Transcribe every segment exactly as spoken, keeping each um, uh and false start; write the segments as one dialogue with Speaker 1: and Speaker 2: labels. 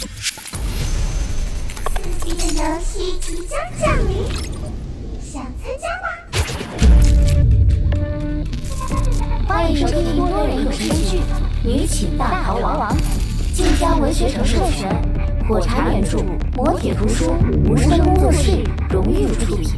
Speaker 1: 刺激的游戏即将降临，想参加吗？欢迎收听多人有声剧《女寝大逃亡》，晋江文学城授权，火柴原著，磨铁图书，无声工作室荣誉出品。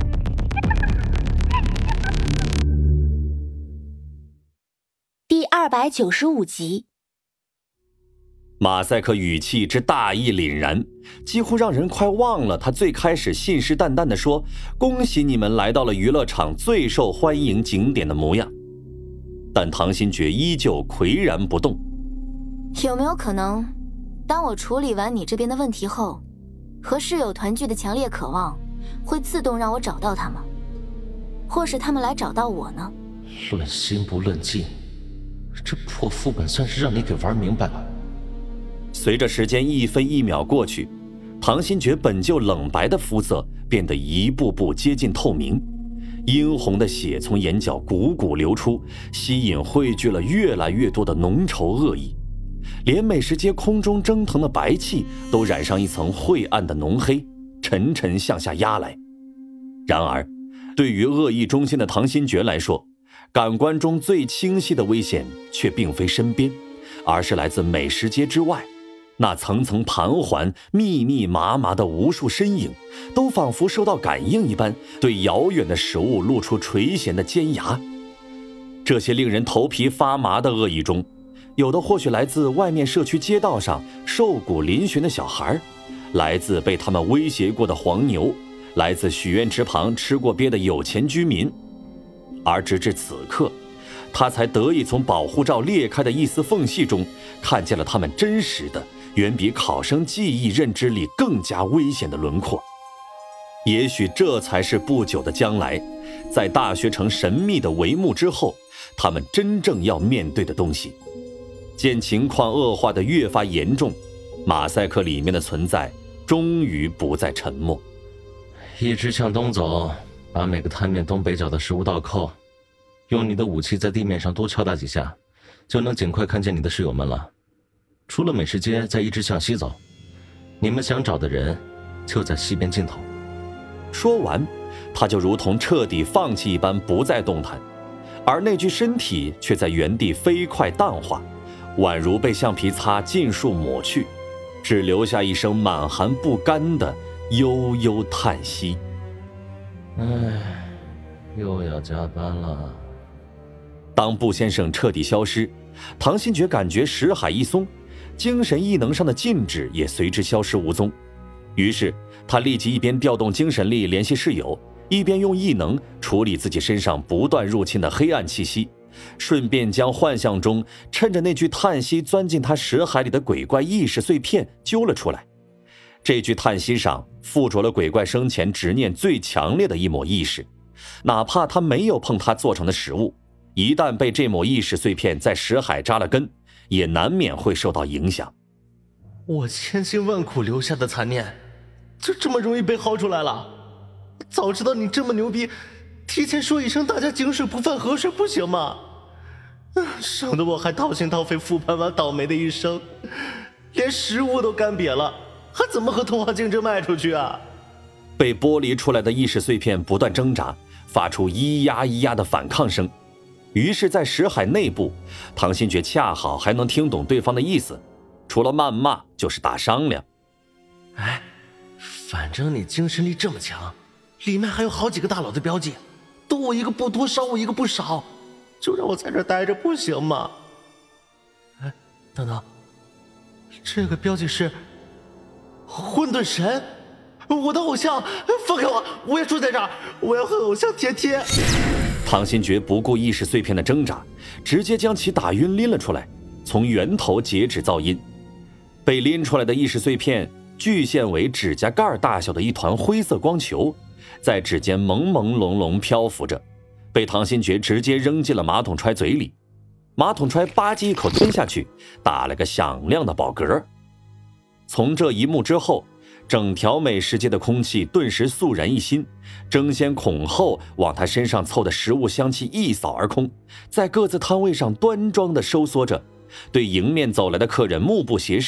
Speaker 1: 第二百九十五集。
Speaker 2: 马赛克语气之大义凛然，几乎让人快忘了他最开始信誓旦旦地说恭喜你们来到了娱乐场最受欢迎景点的模样。但唐新觉依旧岿然不动。
Speaker 3: 有没有可能，当我处理完你这边的问题后，和室友团聚的强烈渴望会自动让我找到他们，或是他们来找到我呢？
Speaker 4: 论心不论迹，这破副本算是让你给玩明白了。
Speaker 2: 随着时间一分一秒过去，唐新觉本就冷白的肤色变得一步步接近透明，殷红的血从眼角汩汩流出，吸引汇聚了越来越多的浓稠恶意，连美食街空中蒸腾的白气都染上一层晦暗的浓黑，沉沉向下压来。然而对于恶意中心的唐新觉来说，感官中最清晰的危险却并非身边，而是来自美食街之外。那层层盘桓、密密麻麻的无数身影，都仿佛受到感应一般，对遥远的食物露出垂涎的尖牙。这些令人头皮发麻的恶意中，有的或许来自外面社区街道上瘦骨嶙峋的小孩，来自被他们威胁过的黄牛，来自许愿池旁吃过鳖的有钱居民。而直至此刻，他才得以从保护罩裂开的一丝缝隙中，看见了他们真实的远比考生记忆认知里更加危险的轮廓。也许这才是不久的将来，在大学城神秘的帷幕之后，他们真正要面对的东西。见情况恶化的越发严重，马赛克里面的存在终于不再沉默。
Speaker 4: 一直向东走，把每个摊面东北角的食物倒扣，用你的武器在地面上多敲打几下，就能尽快看见你的室友们了。出了美食街，再一直向西走，你们想找的人就在西边尽头。
Speaker 2: 说完，他就如同彻底放弃一般不再动弹，而那具身体却在原地飞快淡化，宛如被橡皮擦尽数抹去，只留下一声满含不甘的悠悠叹息。
Speaker 4: 唉，又要加班了。
Speaker 2: 当布先生彻底消失，唐新觉感觉识海一松，精神异能上的禁止也随之消失无踪。于是他立即一边调动精神力联系室友，一边用异能处理自己身上不断入侵的黑暗气息，顺便将幻象中趁着那具叹息钻进他识海里的鬼怪意识碎片揪了出来。这具叹息上附着了鬼怪生前执念最强烈的一抹意识，哪怕他没有碰他做成的食物，一旦被这抹意识碎片在识海扎了根，也难免会受到影响。
Speaker 5: 我千辛万苦留下的残念，就这么容易被薅出来了？早知道你这么牛逼，提前说一声大家井水不犯河水不行吗？省得我还掏心掏肺复盘完倒霉的一生，连食物都干瘪了，还怎么和同行竞争卖出去啊？
Speaker 2: 被剥离出来的意识碎片不断挣扎，发出咿呀咿呀的反抗声。于是在识海内部，唐新觉恰好还能听懂对方的意思，除了谩骂就是打商量。
Speaker 5: 哎，反正你精神力这么强，里面还有好几个大佬的标记，多我一个不多，少我一个不少，就让我在这待着不行吗？哎，等等，这个标记是混沌神，我的偶像，放开我，我也住在这儿，我要和偶像贴贴。
Speaker 2: 唐新觉不顾意识碎片的挣扎，直接将其打晕拎了出来，从源头截止噪音。被拎出来的意识碎片具现为指甲盖大小的一团灰色光球，在指尖朦朦胧胧漂浮着，被唐新觉直接扔进了马桶揣嘴里。马桶揣吧唧一口吞下去，打了个响亮的饱嗝。从这一幕之后，整条美食街的空气顿时肃然一新，争先恐后往他身上凑的食物香气一扫而空，在各自摊位上端庄地收缩着，对迎面走来的客人目不斜视，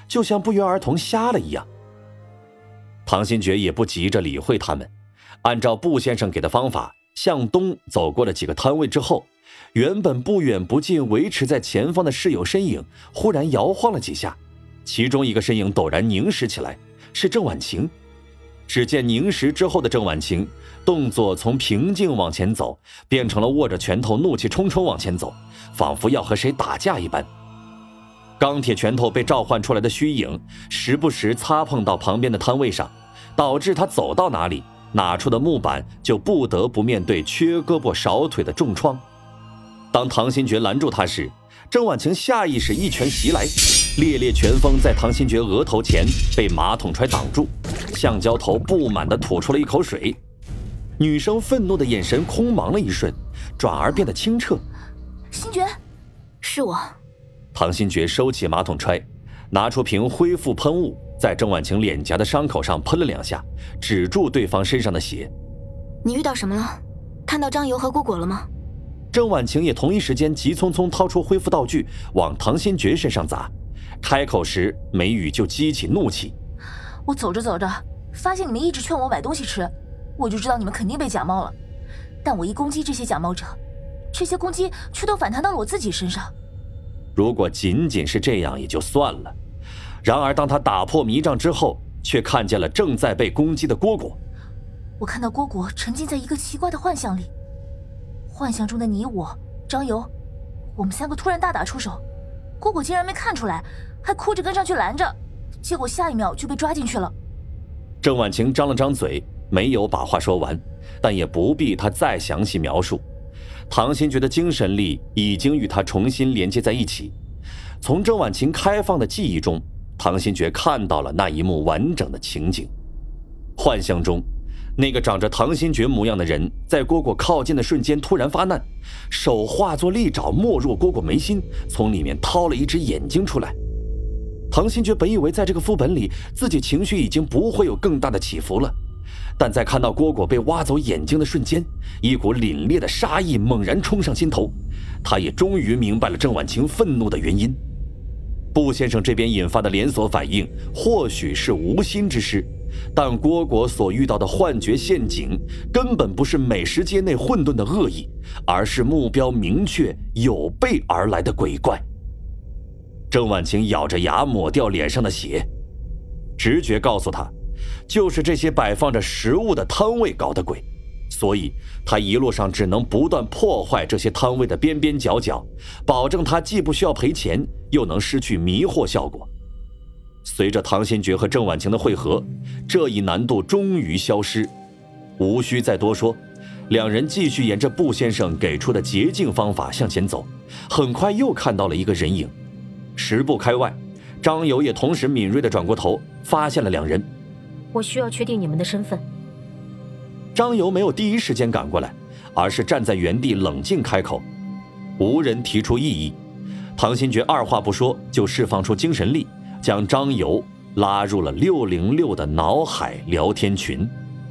Speaker 2: 就像不约而同瞎了一样。唐新觉也不急着理会他们，按照布先生给的方法向东走过了几个摊位之后，原本不远不近维持在前方的室友身影忽然摇晃了几下，其中一个身影陡然凝实起来，是郑婉晴。只见凝实之后的郑婉晴动作从平静往前走变成了握着拳头怒气冲冲往前走，仿佛要和谁打架一般。钢铁拳头被召唤出来的虚影时不时擦碰到旁边的摊位上，导致他走到哪里拿出的木板就不得不面对缺胳膊少腿的重创。当唐新觉拦住他时，郑婉晴下意识一拳袭来，烈烈拳风在唐新觉额头前被马桶揣挡住，橡胶头不满地吐出了一口水。女生愤怒的眼神空茫了一瞬，转而变得清澈。
Speaker 3: 新觉，是我。
Speaker 2: 唐新觉收起马桶揣，拿出瓶恢复喷雾，在郑婉晴脸颊的伤口上喷了两下，止住对方身上的血。
Speaker 3: 你遇到什么了？看到张游和姑果了吗？
Speaker 2: 郑婉晴也同一时间急匆匆掏出恢复道具往唐新觉身上砸，开口时眉宇就激起怒气。
Speaker 6: 我走着走着发现你们一直劝我买东西吃，我就知道你们肯定被假冒了，但我一攻击这些假冒者，这些攻击却都反弹到了我自己身上。
Speaker 2: 如果仅仅是这样也就算了，然而当他打破迷障之后，却看见了正在被攻击的蝈蝈。
Speaker 6: 我看到蝈蝈沉浸在一个奇怪的幻象里，幻象中的你我张游，我们三个突然大打出手，蝈蝈竟然没看出来，还哭着跟上去拦着，结果下一秒就被抓进去了。
Speaker 2: 郑婉晴张了张嘴，没有把话说完，但也不必他再详细描述。唐新觉的精神力已经与他重新连接在一起，从郑婉晴开放的记忆中，唐新觉看到了那一幕完整的情景。幻象中，那个长着唐新觉模样的人在蝈蝈靠近的瞬间突然发难，手化作利爪没入蝈蝈眉心，从里面掏了一只眼睛出来。唐新觉本以为在这个副本里自己情绪已经不会有更大的起伏了，但在看到蝈蝈被挖走眼睛的瞬间，一股凛冽的杀意猛然冲上心头。他也终于明白了郑婉晴愤怒的原因。布先生这边引发的连锁反应或许是无心之失，但蝈蝈所遇到的幻觉陷阱根本不是美食街内混沌的恶意，而是目标明确有备而来的鬼怪。郑婉晴咬着牙抹掉脸上的血，直觉告诉他，就是这些摆放着食物的摊位搞的鬼，所以他一路上只能不断破坏这些摊位的边边角角，保证他既不需要赔钱，又能失去迷惑效果。随着唐新觉和郑婉晴的会合，这一难度终于消失，无需再多说，两人继续沿着布先生给出的捷径方法向前走，很快又看到了一个人影。十步开外，张游也同时敏锐地转过头，发现了两人。
Speaker 7: 我需要确定你们的身份。
Speaker 2: 张游没有第一时间赶过来，而是站在原地冷静开口，无人提出异议。唐新觉二话不说就释放出精神力，将张游拉入了六零六的脑海聊天群。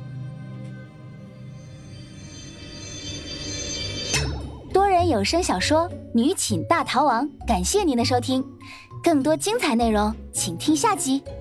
Speaker 1: 多人有声小说《女寝大逃亡》，感谢您的收听，更多精彩内容请听下集。